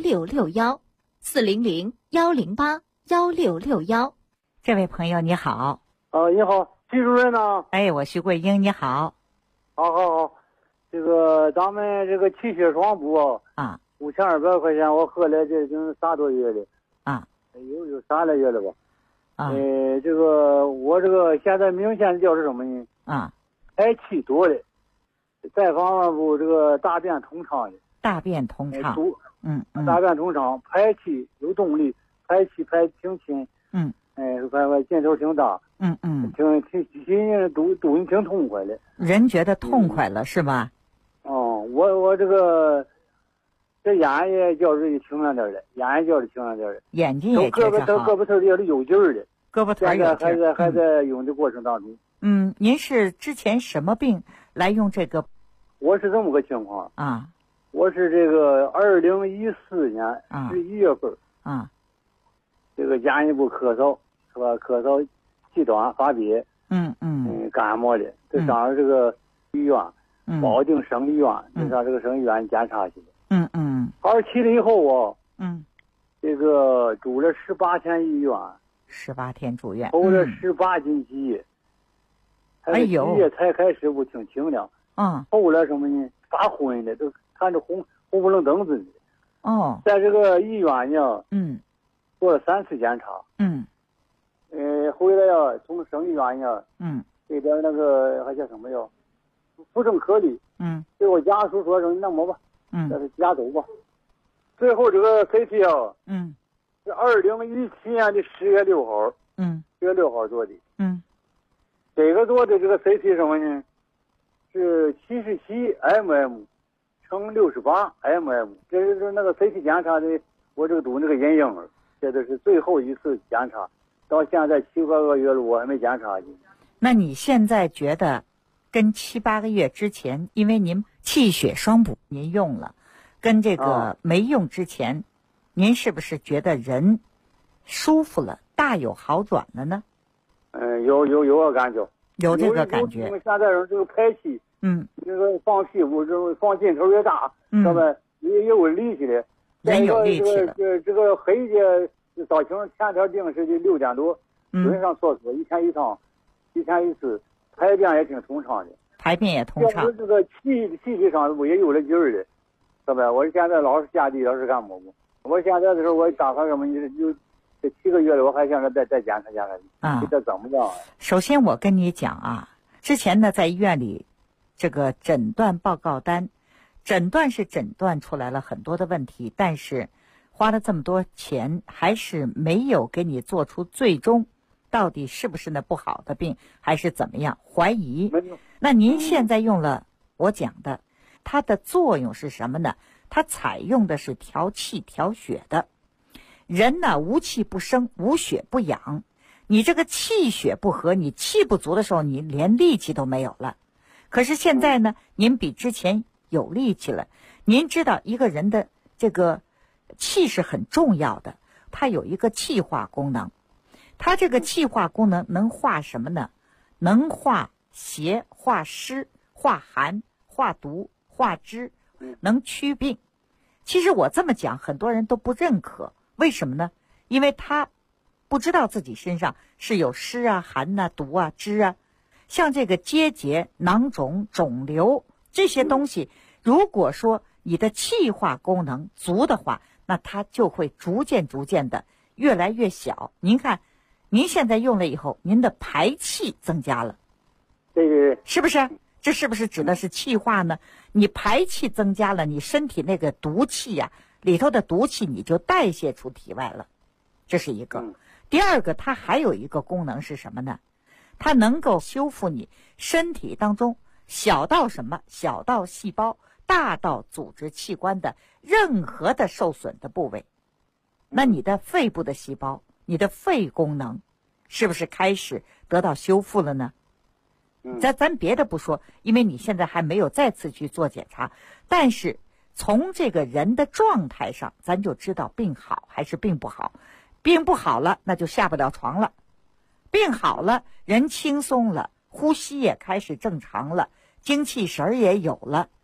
1661，400-108-1661。 这位朋友你好。 你好，徐主任呢？ 哎，我徐桂英，你好。 好，这个咱们这个气血双补啊 ，5200块钱，我喝了这已经3多月了啊， 有3来月了吧？ 啊， 这个我这个现在明显的叫是什么呢？ 啊， 排气多了，再方面不这个大便通畅的。 大便通畅。 大便通畅，排气有动力，排气排挺勤。排劲头挺大。挺肚子挺痛快的。 人觉得痛快了是吧？ 我这个这眼也觉着清亮点的， 眼睛也觉着好。 胳膊头也是有劲儿的。 胳膊头有劲儿。 还在用的过程当中。 您是之前什么病来用这个？ 我是这么个情况啊。 我是这个2014年11月份这个进一步咳嗽是吧？咳嗽气短发憋。感冒的，就上这个医院，保定省医院，就上这个省医院检查去了。27了以后这个住了18天医院 ，18天住院， 抽了18斤血， 哎呦， 血才开始不挺清亮，后来什么呢？发昏的，都看着红不愣登子的。在这个医院呢，做了3次检查。回来从省医院呢，这边那个还叫什么呀？妇政科里，给我家属说说你那么吧，这是家走吧。最后这个 CT 是2017年的10月6号，10月6号做的。这个做的这个 CT 什么呢？是77mm 乘68mm，这是那个 CT 检查的，我这个读那个阴影，这都是最后一次检查。到现在7、8个月了，我还没检查去。 那你现在觉得，跟7、8个月之前，因为您气血双补您用了，跟这个没用之前，您是不是觉得人舒服了，大有好转了呢？ 有个感觉， 有这个感觉。 因为现在人这个排气，这个放屁股，这个放劲头越大，是吧？也有力气的， 人有力气了。 这个黑的。早晨前天定时的6点多，准上厕所，1天1趟，1天1次，排便也挺通畅的。 排便也通畅。 这个气体上我也有了劲儿的，是吧？我现在老是下地，老是干么？我现在的时候，我打算什么？就这7个月了，我还想着再检查，这怎么样？ 首先我跟你讲之前呢，在医院里，这个诊断报告单，诊断是诊断出来了很多的问题，但是花了这么多钱，还是没有给你做出最终到底是不是那不好的病，还是怎么样怀疑。那您现在用了我讲的，它的作用是什么呢？它采用的是调气调血的。人呢，无气不生，无血不养。你这个气血不和，你气不足的时候，你连力气都没有了。可是现在呢，您比之前有力气了。您知道一个人的这个气是很重要的，它有一个气化功能。它这个气化功能能化什么呢？能化邪、化湿、化寒、化毒、化脂，能祛病。其实我这么讲，很多人都不认可。为什么呢？因为他不知道自己身上是有湿啊、寒啊、毒啊、脂啊。像这个结节、囊肿、肿瘤这些东西，如果说你的气化功能足的话，那它就会逐渐的越来越小。您看，您现在用了以后，您的排气增加了， 对， 是不是？这是不是指的是气化呢？你排气增加了，你身体那个毒气里头的毒气你就代谢出体外了，这是一个。第二个，它还有一个功能是什么呢？它能够修复你身体当中小到什么？小到细胞，大到组织器官的任何的受损的部位。那你的肺部的细胞，你的肺功能是不是开始得到修复了呢？咱别的不说，因为你现在还没有再次去做检查，但是从这个人的状态上，咱就知道病好还是病不好。病不好了，那就下不了床了；病好了，人轻松了，呼吸也开始正常了，精气神也有了。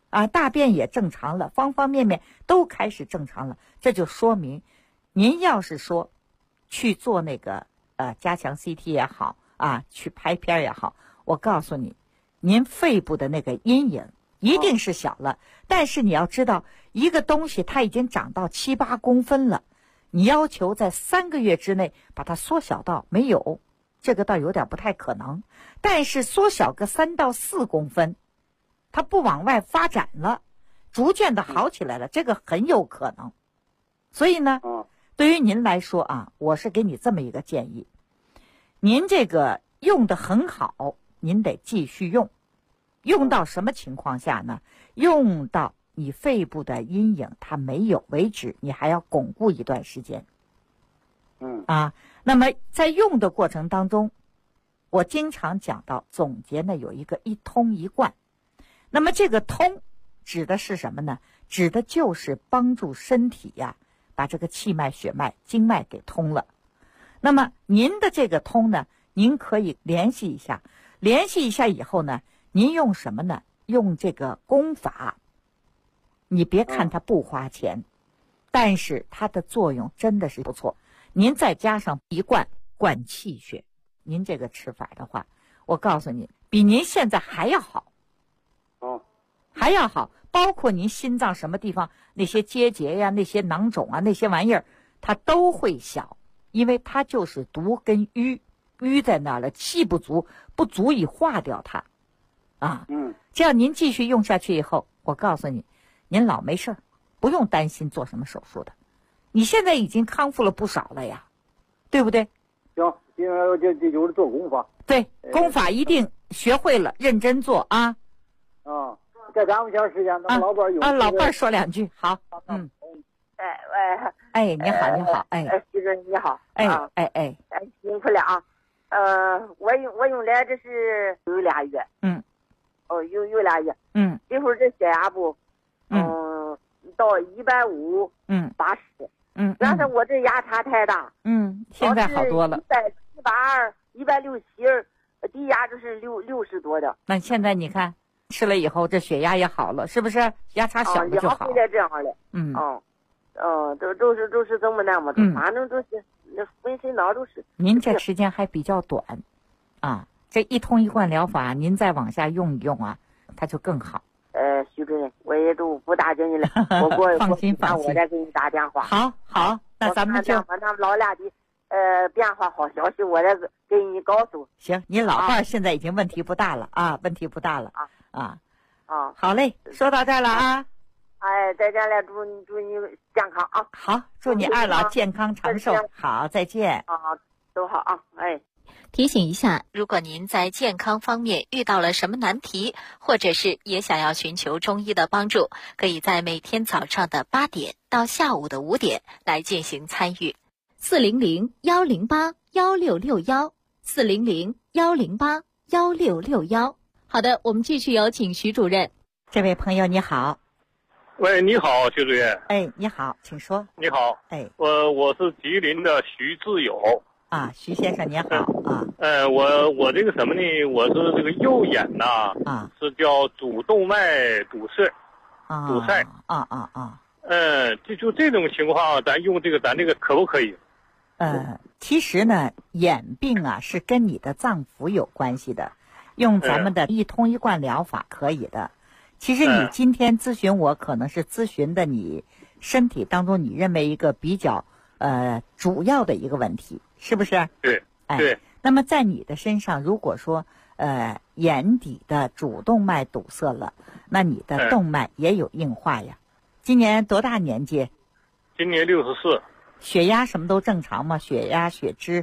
大便也正常了，方方面面都开始正常了，这就说明您要是说去做那个加强 CT 也好去拍片也好，我告诉你，您肺部的那个阴影一定是小了，但是你要知道，一个东西它已经长到7、8公分了，你要求在3个月之内把它缩小到没有，这个倒有点不太可能，但是缩小个3到4公分，它不往外发展了，逐渐的好起来了，这个很有可能。所以呢，对于您来说我是给你这么一个建议，您这个用得很好，您得继续用，用到什么情况下呢？用到你肺部的阴影它没有为止，你还要巩固一段时间。那么在用的过程当中，我经常讲到总结呢有一个一通一贯。那么这个通指的是什么呢？指的就是帮助身体把这个气脉、血脉、经脉给通了。那么您的这个通呢，您可以联系一下以后呢，您用什么呢？用这个功法。你别看它不花钱，但是它的作用真的是不错。您再加上一灌气血，您这个吃法的话，我告诉你，比您现在还要好。还要好，包括您心脏什么地方那些结节呀、那些囊肿那些玩意儿，它都会小，因为它就是毒跟瘀在那儿了，气不足，不足以化掉它。这样您继续用下去以后，我告诉你，您老没事儿，不用担心做什么手术的。你现在已经康复了不少了呀，对不对？ 行，因为这就是做功法。 对，功法一定学会了，认真做啊。 再耽误一下时间，那老伴儿有老伴儿说2句，好。你好，你好， 徐主任你好，辛苦了啊。我用来这是有2月，有2月，一会儿这血压不，到150，80，但是我这压差太大， 现在好多了 ，172、167，低压就是60多的。 那现在你看吃了以后，这血压也好了，是不是？压差小了就好。 现在这样了，都是这么那么的，反正都是那浑身脑都是。 您这时间还比较短，这一通一贯疗法，您再往下用一用它就更好。 徐主任，我也都不打紧你了， 放心， 我再给你打电话。 好，那咱们就咱们老俩的变化好消息，我再给你告诉。 行，您老伴儿现在已经问题不大了问题不大了好嘞，说到这儿了再见了，祝你健康好，祝你二老健康长寿。好，再见都好提醒一下，如果您在健康方面遇到了什么难题，或者是也想要寻求中医的帮助，可以在每天早上的8点到下午的5点来进行参与。400-108-1661，400-108-1661。好的，我们继续有请徐主任。 这位朋友你好。 喂，你好，徐主任。 你好，请说。 你好。我是吉林的徐志友。 徐先生你好我这个什么呢？我是这个右眼是叫主动脉堵塞，堵塞就这种情况，咱用这个可不可以？ 其实呢，眼病是跟你的脏腑有关系的，用咱们的一通一贯疗法可以的。其实你今天咨询我，可能是咨询的你身体当中你认为一个比较主要的一个问题，是不是？ 对。 那么在你的身上，如果说眼底的主动脉堵塞了，那你的动脉也有硬化呀。今年多大年纪？ 今年64。 血压什么都正常吗？血压、血脂？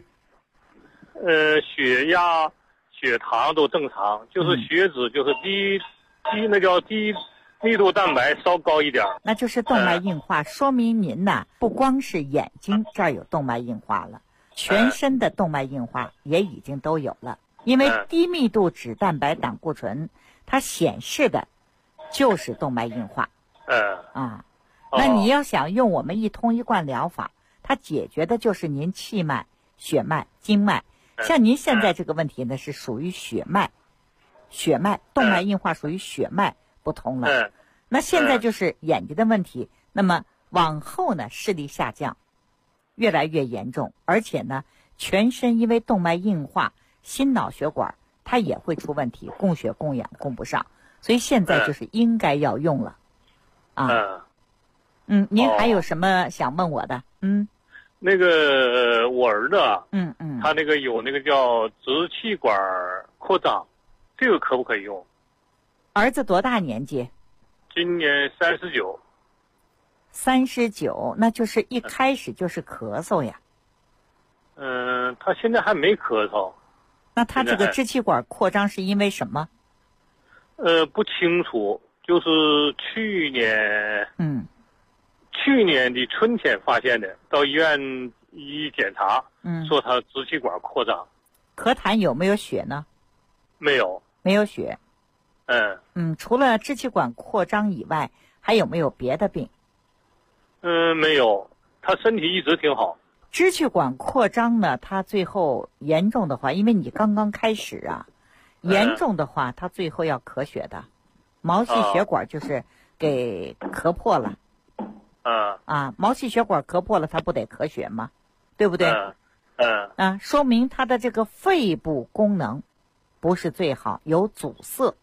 血压、血糖都正常，就是血脂就是低密度蛋白稍高一点， 那就是动脉硬化，说明您不光是眼睛这儿有动脉硬化了，全身的动脉硬化也已经都有了。因为低密度脂蛋白胆固醇，它显示的就是动脉硬化。那你要想用我们一通一贯疗法，它解决的就是您气脉、血脉、经脉。像您现在这个问题呢，是属于血脉动脉硬化属于血脉不通了。 那现在就是眼睛的问题，那么往后呢，视力下降，越来越严重，而且呢，全身因为动脉硬化，心脑血管它也会出问题，供血供氧供不上，所以现在就是应该要用了。您还有什么想问我的？ 那个我儿子，他那个有那个叫支气管扩张，这个可不可以用？ 儿子多大年纪？ 今年39。 39，那就是一开始就是咳嗽呀。 他现在还没咳嗽。 那他这个支气管扩张是因为什么？ 不清楚，就是去年的春天发现的，到医院一检查，说他支气管扩张。 咳痰有没有血呢？ 没有。 没有血。除了支气管扩张以外，还有没有别的病？ 没有，他身体一直挺好。 支气管扩张呢，它最后严重的话，因为你刚刚开始啊，严重的话，它最后要咳血的，毛细血管就是给咳破了。毛细血管咳破了，它不得咳血吗？对不对？说明它的这个肺部功能不是最好，有阻塞，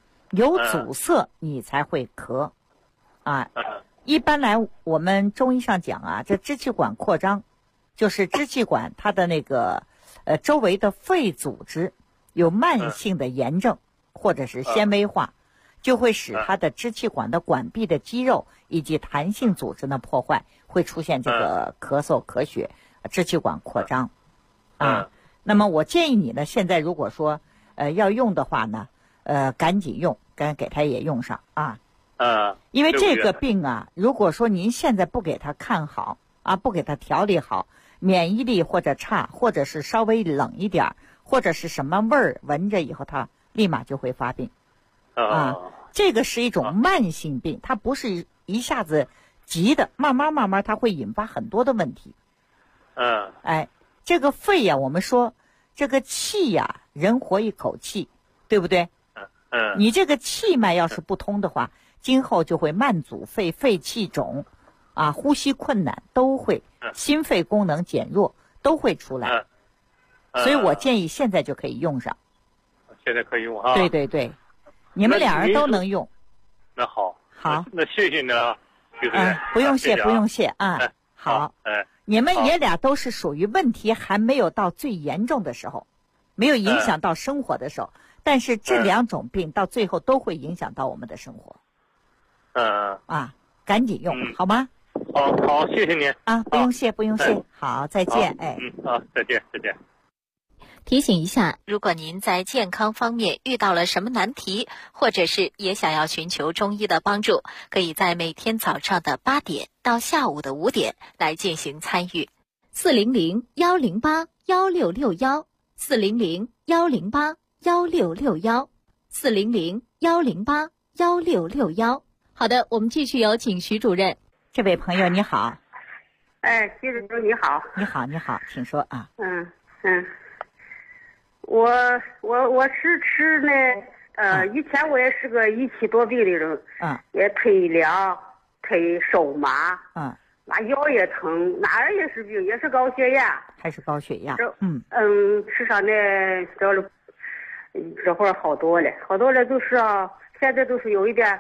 你才会咳。一般来我们中医上讲啊，这支气管扩张就是支气管它的那个周围的肺组织有慢性的炎症或者是纤维化，就会使它的支气管的管壁的肌肉以及弹性组织呢破坏，会出现这个咳嗽咳血，支气管扩张。那么我建议你呢，现在如果说要用的话呢，赶紧用，给他也用上啊。因为这个病啊，如果说您现在不给他看好不给他调理好，免疫力或者差，或者是稍微冷一点，或者是什么味儿闻着以后，他立马就会发病。这个是一种慢性病，它不是一下子急的，慢慢它会引发很多的问题。这个肺呀，我们说这个气呀，人活一口气，对不对？你这个气脉要是不通的话，今后就会慢阻肺、肺气肿，呼吸困难都会，心肺功能减弱都会出来。所以我建议现在就可以用上。 现在可以用啊？ 对，你们俩人都能用。 那好， 好， 那谢谢你啊，徐主任。 不用谢，不用谢啊。好，你们爷俩都是属于问题还没有到最严重的时候，没有影响到生活的时候，但是这两种病到最后都会影响到我们的生活。赶紧用，好吗？ 好，谢谢您不用谢，不用谢。好，再见。 再见。 提醒一下，如果您在健康方面遇到了什么难题，或者是也想要寻求中医的帮助，可以在每天早上的8点到下午的5点来进行参与。400-108-1661 400-108-1661 400-108-1661。好的，我们继续有请徐主任。 这位朋友你好。 徐主任你好。 你好，请说啊。 我是吃那以前我也是个1期多病的人，也腿凉腿手麻，那腰也疼，哪儿也是病，也是高血压。 还是高血压？ 吃上那这会儿好多了，就是现在都是有一点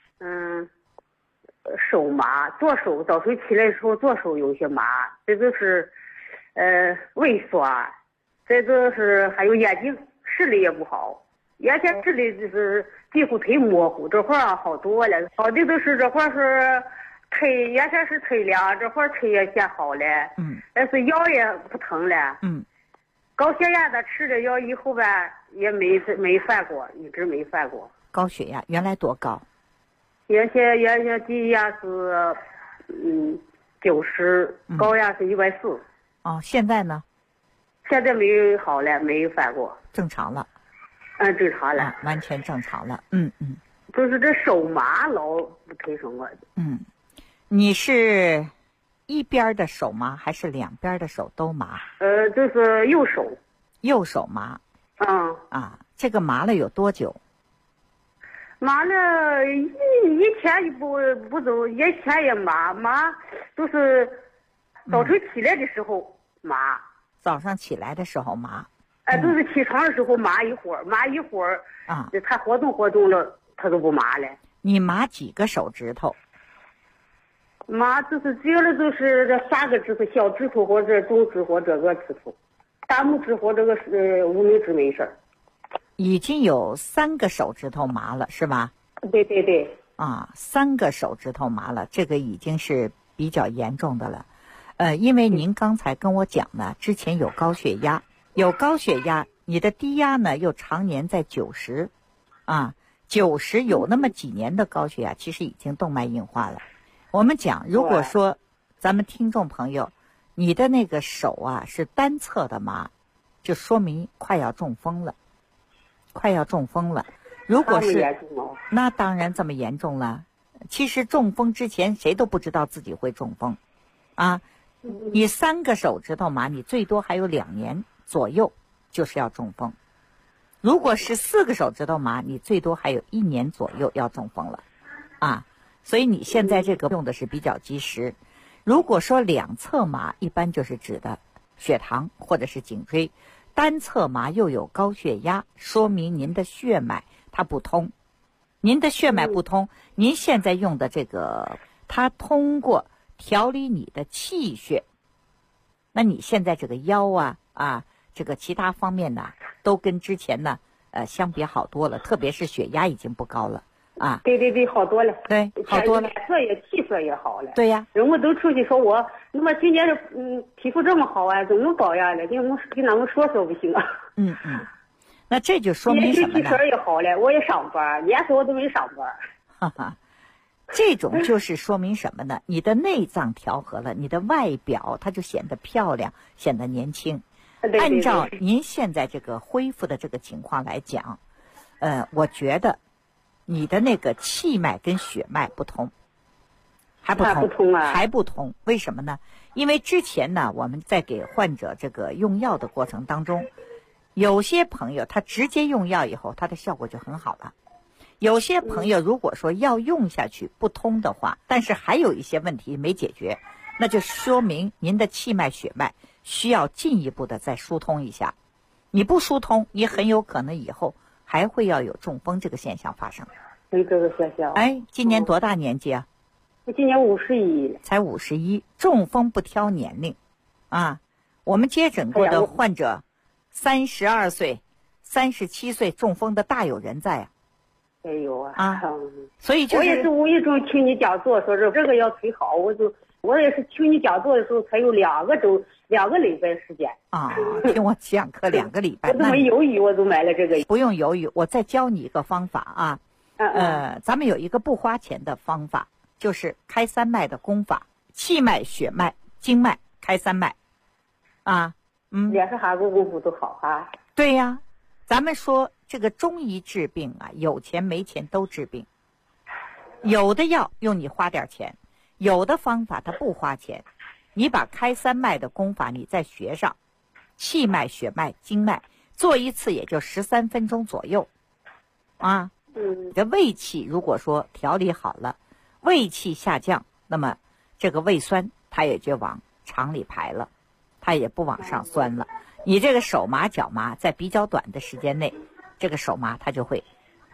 手麻，左手早晨起来的时候左手有些麻，这就是畏缩，这就是还有眼睛视力也不好，原先视力就是几乎忒模糊，这会儿好多了，好的都是这会儿是腿，原先是腿凉，这会儿腿也先好了，但是腰也不疼了，高血压的吃了药以后吧，也没犯过，一直没犯过。 高血压原来多高？ 原先低压是90，高压是140。 现在呢？ 现在没好了，没犯过。 正常了。 正常了。 完全正常了。 就是这手麻老不忒什么。 你是一边的手麻还是两边的手都麻？ 就是右手。 右手麻。这个麻了有多久？ 麻了一天不走，一天也麻都是早晨起来的时候麻。 早上起来的时候麻。 都是起床的时候麻一会儿啊，他活动了，他都不麻了。 你麻几个手指头？ 麻就是主要的就是这3个指头，小指头或者中指或者这个指头，大拇指或者这个无名指没事儿。 已经有3个手指头麻了，是吧？ 对。 啊，3个手指头麻了，这个已经是比较严重的了。因为您刚才跟我讲呢，之前有高血压，你的低压呢又常年在90，啊，90有那么几年的高血压，其实已经动脉硬化了。我们讲，如果说咱们听众朋友，你的那个手啊是单侧的麻，就说明快要中风了。如果是，那当然这么严重了。其实中风之前谁都不知道自己会中风，啊，你3个手指头麻，你最多还有2年左右就是要中风。如果是4个手指头麻，你最多还有1年左右要中风了，啊，所以你现在这个用的是比较及时。如果说2侧麻，一般就是指的血糖或者是颈椎。单侧麻又有高血压，说明您的血脉它不通。您的血脉不通，您现在用的这个，它通过调理你的气血，那你现在这个腰这个其他方面呢，都跟之前呢相比好多了，特别是血压已经不高了啊。 对，好多了。 对，好多了。 脸色也气色也好了。 对呀。 人们都出去说我，那么今年的皮肤这么好啊，怎么保养的？跟他们说不行啊。 那这就说明什么呢？ 气色也好了，我也上班，年头我都没上班。 哈哈，这种就是说明什么呢？你的内脏调和了，你的外表它就显得漂亮，显得年轻。 对。 按照您现在这个恢复的这个情况来讲，我觉得你的那个气脉跟血脉不通，还不通。为什么呢？因为之前呢，我们在给患者这个用药的过程当中，有些朋友他直接用药以后，他的效果就很好了。有些朋友如果说药用下去不通的话，但是还有一些问题没解决，那就说明您的气脉血脉需要进一步的再疏通一下。你不疏通，你很有可能以后还会要有中风这个现象发生。 这个现象。 今年多大年纪啊？ 我今年51。 才51。中风不挑年龄啊。我们接诊过的患者32岁、37岁中风的大有人在啊。 有啊。 所以我也是无意中听你讲座说这个要推好，我也是听你讲座的时候才有2个礼拜时间啊。听我讲课2个礼拜。 我都没犹豫，我都买了这个。 不用犹豫，我再教你一个方法啊。咱们有一个不花钱的方法，就是开3脉的功法，气脉、血脉、经脉开3脉啊。 连是哈个功夫都好啊。 对呀，咱们说这个中医治病啊，有钱没钱都治病。有的药用你花点钱，有的方法它不花钱。你把开3脉的功法你再学上，气脉、血脉、经脉做一次也就13分钟左右啊。你的胃气如果说调理好了，胃气下降，那么这个胃酸它也就往肠里排了，它也不往上酸了。你这个手麻脚麻，在比较短的时间内，这个手麻它就会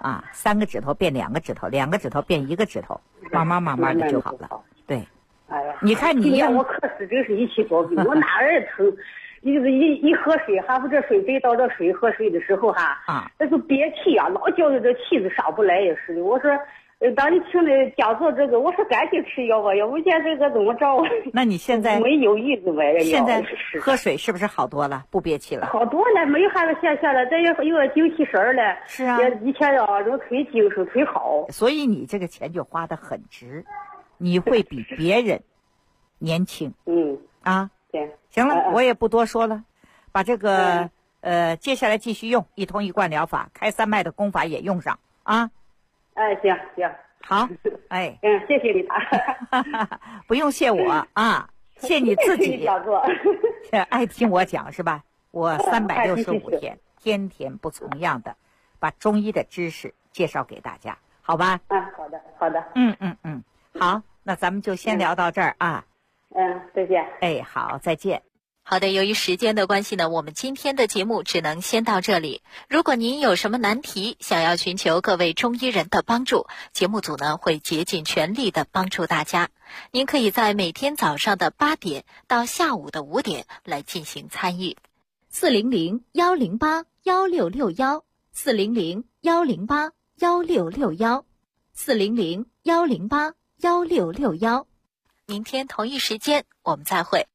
3个指头变2个指头，2个指头变1个指头，慢慢的就好了。对。你看你让我可是真是一气多病，我哪儿也疼。一喝水，还不这水杯倒这水喝水的时候那就憋气啊，老觉得这气子上不来也是的。我说，当你听的讲座这个，我说赶紧吃药吧，要不见这个怎么着？ 那你现在没有意思买药？ 现在喝水是不是好多了？不憋气了？ 好多了，没有啥个现象了，再有点精气神了。 是啊， 以前人忒精神忒好。 所以你这个钱就花得很值，你会比别人年轻。 对。 行了，我也不多说了，把这个接下来继续用一通一贯疗法，开3脉的功法也用上啊。 行， 好， 谢谢你不用谢我啊，谢你自己。爱听我讲是吧？我365天，天天不重样的把中医的知识介绍给大家。 好吧？ 好的，好的。 好，那咱们就先聊到这儿啊。 再见。 好，再见。 好的，由于时间的关系呢，我们今天的节目只能先到这里。如果您有什么难题，想要寻求各位中医人的帮助，节目组呢会竭尽全力的帮助大家。您可以在每天早上的8点到下午的5点来进行参与。400-108-1661，400-108-1661，400-108-1661。明天同一时间我们再会。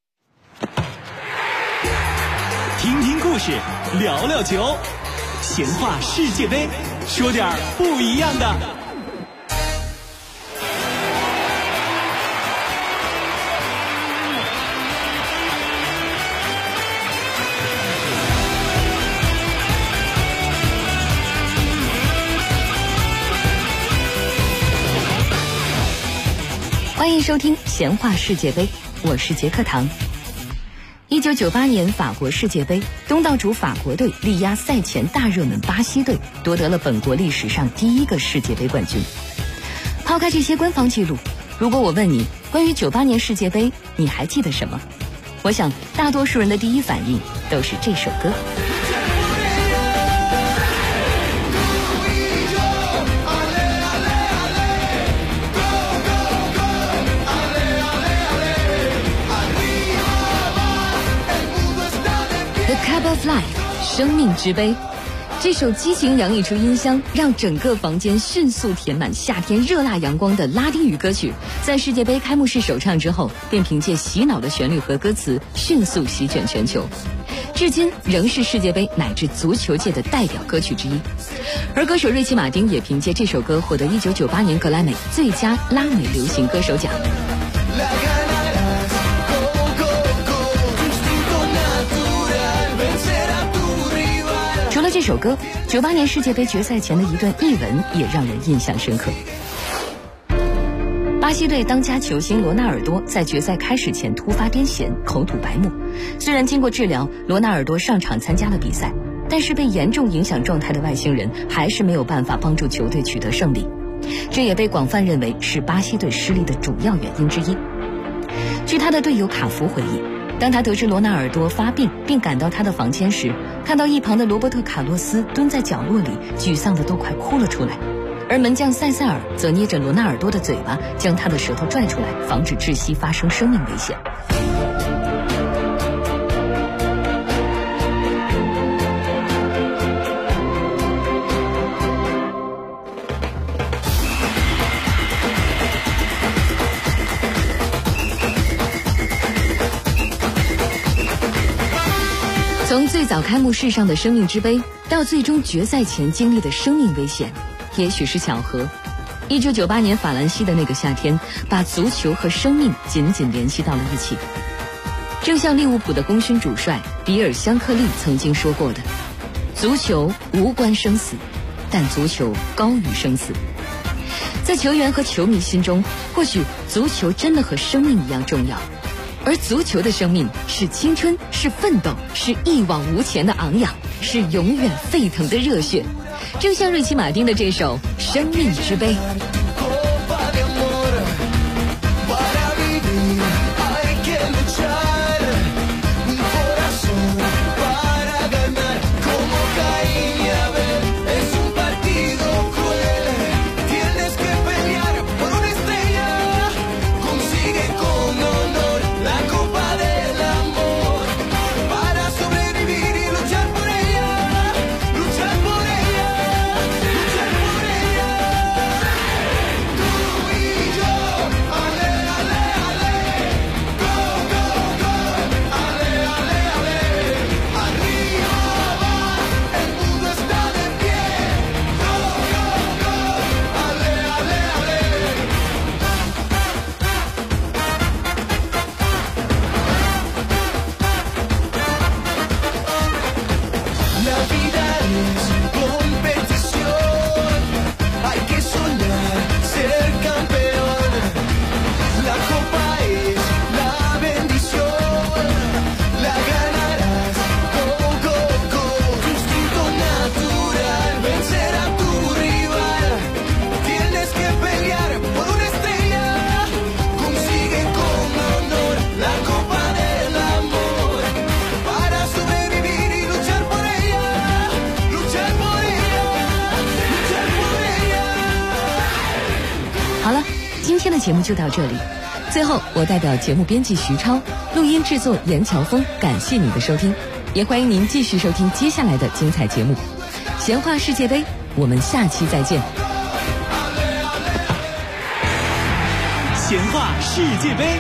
听听故事，聊聊球，闲话世界杯，说点不一样的。 欢迎收听闲话世界杯，我是杰克唐。1998年法国世界杯，东道主法国队力压赛前大热门巴西队，夺得了本国历史上第一个世界杯冠军。抛开这些官方记录，如果我问你关于98年世界杯你还记得什么，我想大多数人的第一反应都是这首歌。Cup of Life， 生命之杯。这首激情洋溢出音箱，让整个房间迅速填满夏天热辣阳光的拉丁语歌曲，在世界杯开幕式首唱之后，便凭借洗脑的旋律和歌词迅速席卷全球，至今仍是世界杯乃至足球界的代表歌曲之一。而歌手瑞奇·马丁也凭借这首歌获得1998年格莱美最佳拉美流行歌手奖。除了这首歌，98年世界杯决赛前的一段译文也让人印象深刻。巴西队当家球星罗纳尔多在决赛开始前突发癫痫，口吐白沫。虽然经过治疗，罗纳尔多上场参加了比赛，但是被严重影响状态的外星人还是没有办法帮助球队取得胜利。这也被广泛认为是巴西队失利的主要原因之一。据他的队友卡福回忆，当他得知罗纳尔多发病并赶到他的房间时，看到一旁的罗伯特·卡洛斯蹲在角落里，沮丧的都快哭了出来，而门将塞塞尔则捏着罗纳尔多的嘴巴，将他的舌头拽出来，防止窒息发生生命危险。从最早开幕式上的生命之杯，到最终决赛前经历的生命危险，也许是巧合。1998年法兰西的那个夏天，把足球和生命紧紧联系到了一起。正像利物浦的功勋主帅比尔·香克利曾经说过的，足球无关生死，但足球高于生死。在球员和球迷心中，或许足球真的和生命一样重要。而足球的生命是青春，是奋斗，是一往无前的昂扬，是永远沸腾的热血。正像瑞奇·马丁的这首《生命之杯》。 的节目就到这里。最后，我代表节目编辑徐超，录音制作严乔峰，感谢你的收听，也欢迎您继续收听接下来的精彩节目。闲话世界杯，我们下期再见。 闲话世界杯，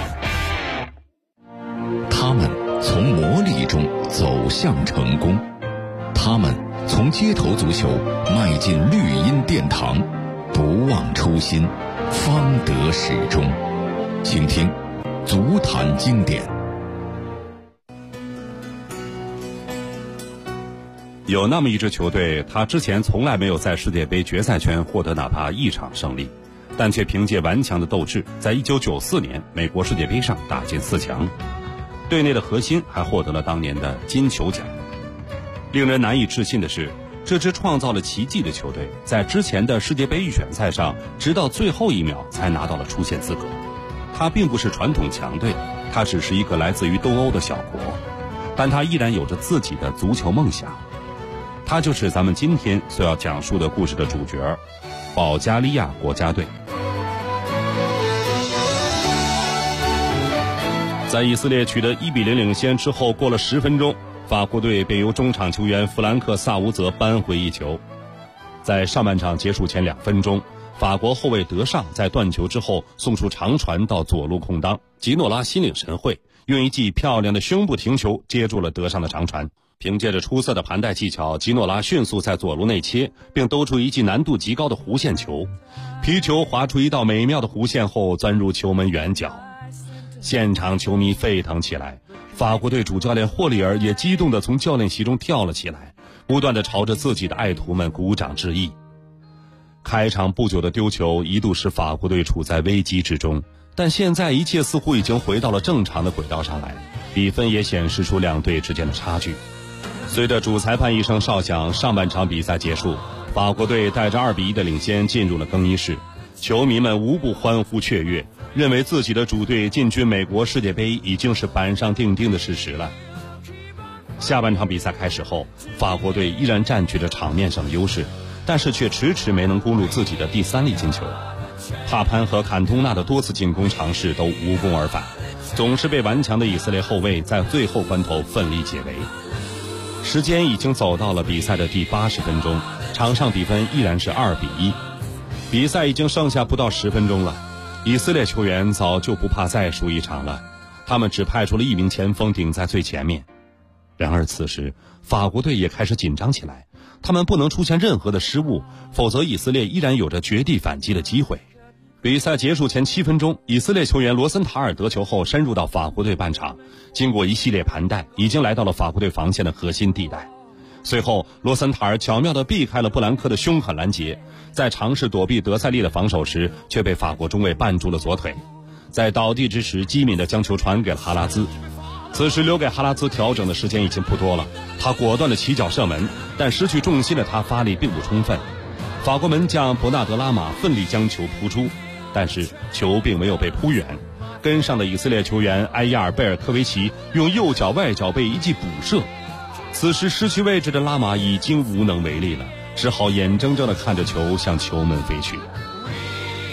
他们从磨砺中走向成功，他们从街头足球迈进绿茵殿堂，不忘初心，方得始终。请听足坛经典。 有那么一支球队，他之前从来没有在世界杯决赛圈获得哪怕一场胜利，但却凭借顽强的斗志，在1994年美国世界杯上打进4强，队内的核心还获得了当年的金球奖。令人难以置信的是，这支创造了奇迹的球队，在之前的世界杯预选赛上，直到最后一秒才拿到了出线资格。它并不是传统强队，它只是一个来自于东欧的小国，但它依然有着自己的足球梦想。它就是咱们今天所要讲述的故事的主角——保加利亚国家队。在以色列取得1-0领先之后，过了10分钟，法国队便由中场球员弗兰克·萨乌泽扳回一球。在上半场结束前2分钟，法国后卫德尚在断球之后送出长传到左路空当，吉诺拉心领神会，用一记漂亮的胸部停球接住了德尚的长传。凭借着出色的盘带技巧，吉诺拉迅速在左路内切，并兜出一记难度极高的弧线球，皮球划出一道美妙的弧线后钻入球门远角。现场球迷沸腾起来，法国队主教练霍利尔也激动地从教练席中跳了起来，不断地朝着自己的爱徒们鼓掌致意。开场不久的丢球一度使法国队处在危机之中，但现在一切似乎已经回到了正常的轨道上来，比分也显示出两队之间的差距。随着主裁判一声哨响，上半场比赛结束，法国队带着2-1的领先进入了更衣室，球迷们无不欢呼雀跃，认为自己的主队进军美国世界杯已经是板上钉钉的事实了。下半场比赛开始后，法国队依然占据着场面上的优势，但是却迟迟没能攻入自己的第3粒进球。帕潘和坎通纳的多次进攻尝试都无功而返，总是被顽强的以色列后卫在最后关头奋力解围。时间已经走到了比赛的第80分钟，场上比分依然是2-1。比赛已经剩下不到10分钟了，以色列球员早就不怕再输一场了，他们只派出了1名前锋顶在最前面。然而此时法国队也开始紧张起来，他们不能出现任何的失误，否则以色列依然有着绝地反击的机会。比赛结束前7分钟，以色列球员罗森塔尔得球后深入到法国队半场，经过一系列盘带，已经来到了法国队防线的核心地带。随后罗森塔尔巧妙地避开了布兰科的凶狠拦截，在尝试躲避德塞利的防守时，却被法国中卫绊住了左腿，在倒地之时机敏地将球传给了哈拉兹。此时留给哈拉兹调整的时间已经不多了，他果断地起脚射门，但失去重心的他发力并不充分，法国门将伯纳德拉马奋力将球扑出，但是球并没有被扑远，跟上的以色列球员埃亚尔贝尔科维奇用右脚外脚背一记补射，此时失去位置的拉马已经无能为力了，只好眼睁睁地看着球向球门飞去。